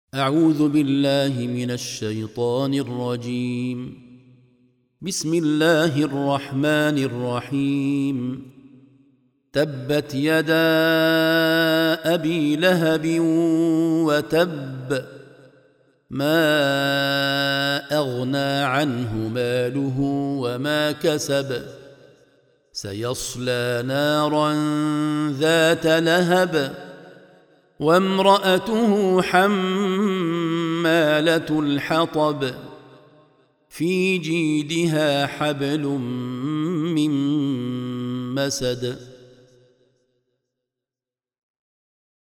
أعوذ بالله من الشيطان الرجيم. بسم الله الرحمن الرحيم. تبت يدا أبي لهب وتب، ما أغنى عنه ماله وما كسب، سيصلى نارا ذات لهب، وامرأته حمالة الحطب، في جيدها حبل من مسد.